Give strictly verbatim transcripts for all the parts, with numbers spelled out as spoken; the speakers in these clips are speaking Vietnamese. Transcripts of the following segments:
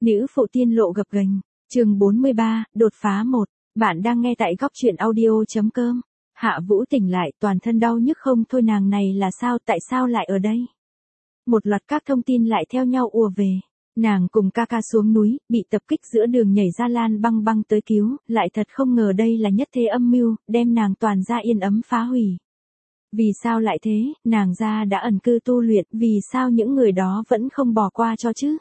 Nữ phụ tiên lộ gập ghềnh, chương bốn mươi ba, đột phá một. Bạn đang nghe tại góc truyện audio.com. Hạ Vũ tỉnh lại, toàn thân đau nhức không thôi, nàng này là sao, tại sao lại ở đây? Một loạt các thông tin lại theo nhau ùa về. Nàng cùng ca ca xuống núi, bị tập kích giữa đường nhảy ra Lan Băng Băng tới cứu, lại thật không ngờ đây là nhất thế âm mưu, đem nàng toàn ra yên ấm phá hủy. Vì sao lại thế, nàng ra đã ẩn cư tu luyện, vì sao những người đó vẫn không bỏ qua cho chứ?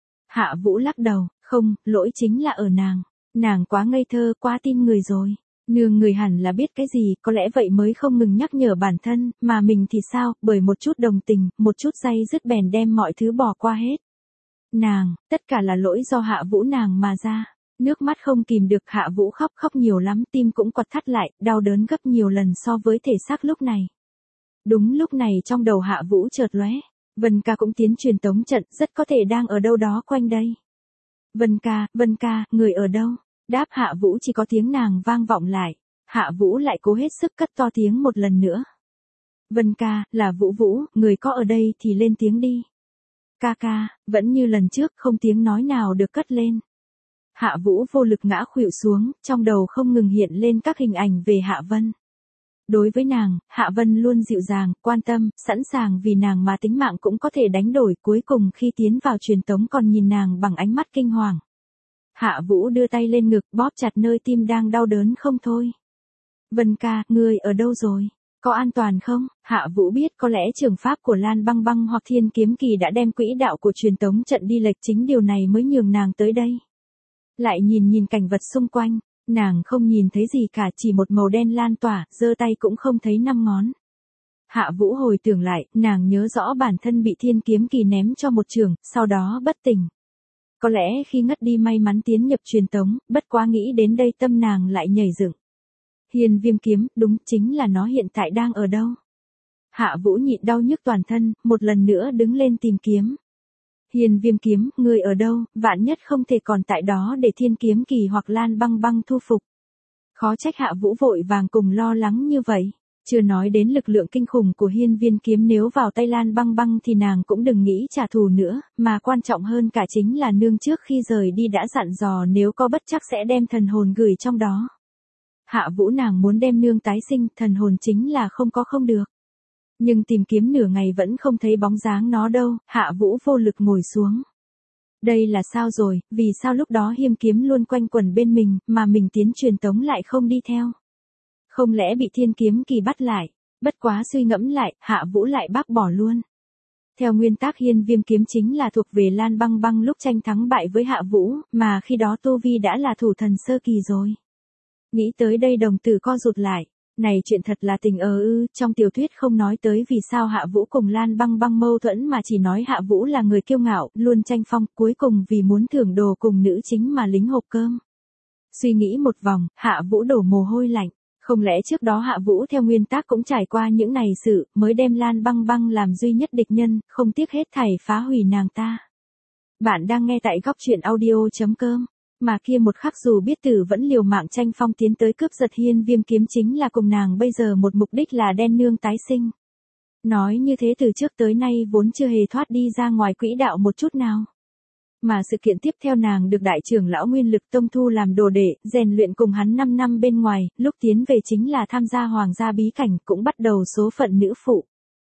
Hạ Vũ lắc đầu, không, lỗi chính là ở nàng. Nàng quá ngây thơ, quá tin người rồi. Nương người hẳn là biết cái gì, có lẽ vậy mới không ngừng nhắc nhở bản thân, mà mình thì sao, bởi một chút đồng tình, một chút day dứt bèn đem mọi thứ bỏ qua hết. Nàng, tất cả là lỗi do Hạ Vũ nàng mà ra. Nước mắt không kìm được, Hạ Vũ khóc khóc nhiều lắm, tim cũng quặn thắt lại, đau đớn gấp nhiều lần so với thể xác lúc này. Đúng lúc này trong đầu Hạ Vũ chợt lóe, Vân ca cũng tiến truyền tống trận, rất có thể đang ở đâu đó quanh đây. Vân ca, Vân ca, người ở đâu? Đáp Hạ Vũ chỉ có tiếng nàng vang vọng lại. Hạ Vũ lại cố hết sức cất to tiếng một lần nữa. Vân ca, là Vũ Vũ, người có ở đây thì lên tiếng đi. Ca ca, vẫn như lần trước, không tiếng nói nào được cất lên. Hạ Vũ vô lực ngã khuỵu xuống, trong đầu không ngừng hiện lên các hình ảnh về Hạ Vân. Đối với nàng, Hạ Vân luôn dịu dàng, quan tâm, sẵn sàng vì nàng mà tính mạng cũng có thể đánh đổi, cuối cùng khi tiến vào truyền tống còn nhìn nàng bằng ánh mắt kinh hoàng. Hạ Vũ đưa tay lên ngực, bóp chặt nơi tim đang đau đớn không thôi. Vân ca, ngươi ở đâu rồi? Có an toàn không? Hạ Vũ biết có lẽ trường pháp của Lan Băng Băng hoặc Thiên Kiếm Kỳ đã đem quỹ đạo của truyền tống trận đi lệch, chính điều này mới nhường nàng tới đây. Lại nhìn nhìn cảnh vật xung quanh, nàng không nhìn thấy gì cả, chỉ một màu đen lan tỏa, giơ tay cũng không thấy năm ngón. Hạ Vũ hồi tưởng lại, nàng nhớ rõ bản thân bị Thiên Kiếm Kỳ ném cho một trường, sau đó bất tỉnh. Có lẽ khi ngất đi may mắn tiến nhập truyền tống, bất quá nghĩ đến đây tâm nàng lại nhảy dựng. Hiên Viêm kiếm, đúng, chính là nó, hiện tại đang ở đâu? Hạ Vũ nhịn đau nhức toàn thân, một lần nữa đứng lên tìm kiếm. Hiên Viêm kiếm, ngươi ở đâu, vạn nhất không thể còn tại đó để Thiên Kiếm Kỳ hoặc Lan Băng Băng thu phục. Khó trách Hạ Vũ vội vàng cùng lo lắng như vậy. Chưa nói đến lực lượng kinh khủng của Hiên Viêm kiếm, nếu vào tay Lan Băng Băng thì nàng cũng đừng nghĩ trả thù nữa, mà quan trọng hơn cả chính là nương trước khi rời đi đã dặn dò nếu có bất trắc sẽ đem thần hồn gửi trong đó. Hạ Vũ nàng muốn đem nương tái sinh, thần hồn chính là không có không được. Nhưng tìm kiếm nửa ngày vẫn không thấy bóng dáng nó đâu, Hạ Vũ vô lực ngồi xuống. Đây là sao rồi, vì sao lúc đó Hiêm kiếm luôn quanh quẩn bên mình, mà mình tiến truyền tống lại không đi theo? Không lẽ bị Thiên Kiếm Kỳ bắt lại? Bất quá suy ngẫm lại, Hạ Vũ lại bác bỏ luôn. Theo nguyên tắc Hiên Viêm kiếm chính là thuộc về Lan Băng Băng lúc tranh thắng bại với Hạ Vũ, mà khi đó tu vi đã là thủ thần sơ kỳ rồi. Nghĩ tới đây đồng tử co rụt lại. Này chuyện thật là tình ờ ư, trong tiểu thuyết không nói tới vì sao Hạ Vũ cùng Lan Băng Băng mâu thuẫn, mà chỉ nói Hạ Vũ là người kiêu ngạo, luôn tranh phong, cuối cùng vì muốn thưởng đồ cùng nữ chính mà lính hộp cơm. Suy nghĩ một vòng, Hạ Vũ đổ mồ hôi lạnh. Không lẽ trước đó Hạ Vũ theo nguyên tắc cũng trải qua những này sự, mới đem Lan Băng Băng làm duy nhất địch nhân, không tiếc hết thảy phá hủy nàng ta. Bạn đang nghe tại góc truyện audio.com. Mà kia một khắc dù biết tử vẫn liều mạng tranh phong tiến tới cướp giật Hiên Viêm kiếm, chính là cùng nàng bây giờ một mục đích là đen nương tái sinh. Nói như thế từ trước tới nay vốn chưa hề thoát đi ra ngoài quỹ đạo một chút nào. Mà sự kiện tiếp theo, nàng được đại trưởng lão Nguyên Lực Tông thu làm đồ đệ, rèn luyện cùng hắn năm năm bên ngoài, lúc tiến về chính là tham gia hoàng gia bí cảnh, cũng bắt đầu số phận nữ phụ.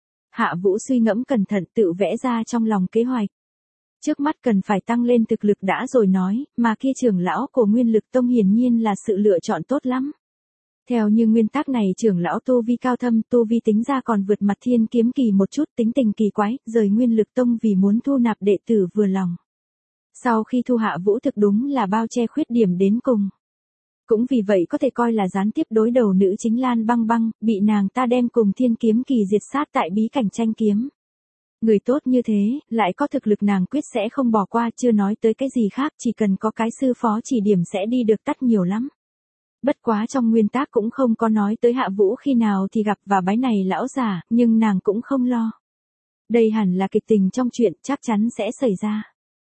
Hạ Vũ suy ngẫm cẩn thận, tự vẽ ra trong lòng kế hoạch. Trước mắt cần phải tăng lên thực lực đã rồi nói, mà kia trưởng lão của Nguyên Lực Tông hiển nhiên là sự lựa chọn tốt lắm. Theo như nguyên tắc này, trưởng lão tu vi cao thâm, tu vi tính ra còn vượt mặt Thiên Kiếm Kỳ một chút, tính tình kỳ quái, rời Nguyên Lực Tông vì muốn thu nạp đệ tử vừa lòng. Sau khi thu Hạ Vũ thực đúng là bao che khuyết điểm đến cùng. Cũng vì vậy có thể coi là gián tiếp đối đầu nữ chính Lan Băng Băng, bị nàng ta đem cùng Thiên Kiếm Kỳ diệt sát tại bí cảnh tranh kiếm. Người tốt như thế, lại có thực lực, nàng quyết sẽ không bỏ qua, chưa nói tới cái gì khác, chỉ cần có cái sư phó chỉ điểm sẽ đi được tắt nhiều lắm. Bất quá trong nguyên tắc cũng không có nói tới Hạ Vũ khi nào thì gặp và bái này lão già, nhưng nàng cũng không lo. Đây hẳn là kịch tình trong chuyện, chắc chắn sẽ xảy ra.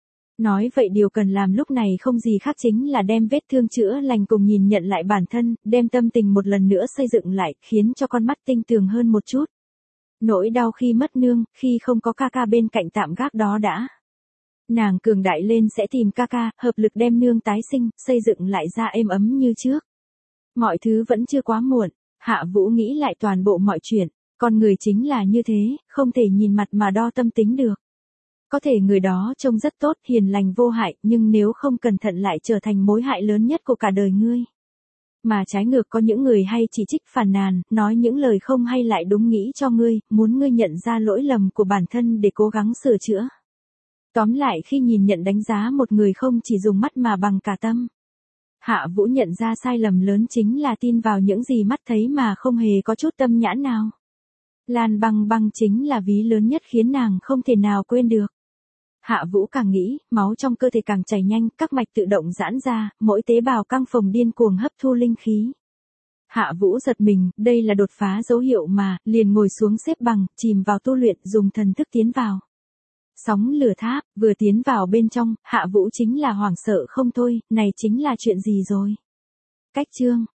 Nói vậy điều cần làm lúc này không gì khác chính là đem vết thương chữa lành cùng nhìn nhận lại bản thân, đem tâm tình một lần nữa xây dựng lại, khiến cho con mắt tinh tường hơn một chút. Nỗi đau khi mất nương, khi không có ca ca bên cạnh tạm gác đó đã. Nàng cường đại lên sẽ tìm ca ca, hợp lực đem nương tái sinh, xây dựng lại ra êm ấm như trước. Mọi thứ vẫn chưa quá muộn, Hạ Vũ nghĩ lại toàn bộ mọi chuyện, con người chính là như thế, không thể nhìn mặt mà đo tâm tính được. Có thể người đó trông rất tốt, hiền lành vô hại, nhưng nếu không cẩn thận lại trở thành mối hại lớn nhất của cả đời ngươi. Mà trái ngược có những người hay chỉ trích phàn nàn, nói những lời không hay lại đúng nghĩ cho ngươi, muốn ngươi nhận ra lỗi lầm của bản thân để cố gắng sửa chữa. Tóm lại khi nhìn nhận đánh giá một người không chỉ dùng mắt mà bằng cả tâm. Hạ Vũ nhận ra sai lầm lớn chính là tin vào những gì mắt thấy mà không hề có chút tâm nhãn nào. Lan băng băng chính là ví lớn nhất khiến nàng không thể nào quên được. Hạ Vũ càng nghĩ, máu trong cơ thể càng chảy nhanh, các mạch tự động giãn ra, mỗi tế bào căng phồng điên cuồng hấp thu linh khí. Hạ Vũ giật mình, đây là đột phá dấu hiệu mà, liền ngồi xuống xếp bằng, chìm vào tu luyện, dùng thần thức tiến vào. Sóng lửa tháp, vừa tiến vào bên trong, Hạ Vũ chính là hoảng sợ không thôi, này chính là chuyện gì rồi? Cách chương